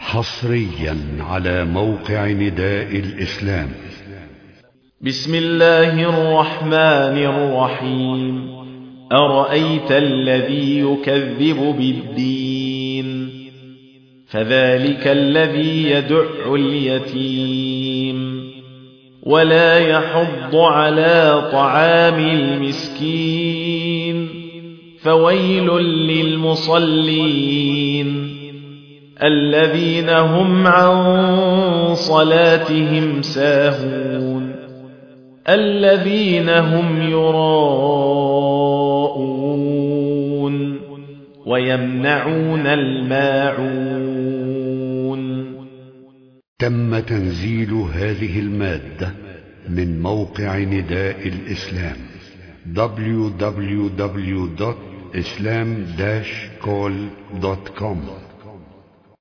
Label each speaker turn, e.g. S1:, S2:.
S1: حصريا على موقع نداء الإسلام.
S2: بسم الله الرحمن الرحيم. أرأيت الذي يكذب بالدين فذلك الذي يدع اليتيم ولا يحض على طعام المسكين فويل للمصلين الذين هم عن صلاتهم ساهون الذين هم يراءون ويمنعون الماعون. تم تنزيل هذه المادة من موقع نداء الإسلام www.islam-call.com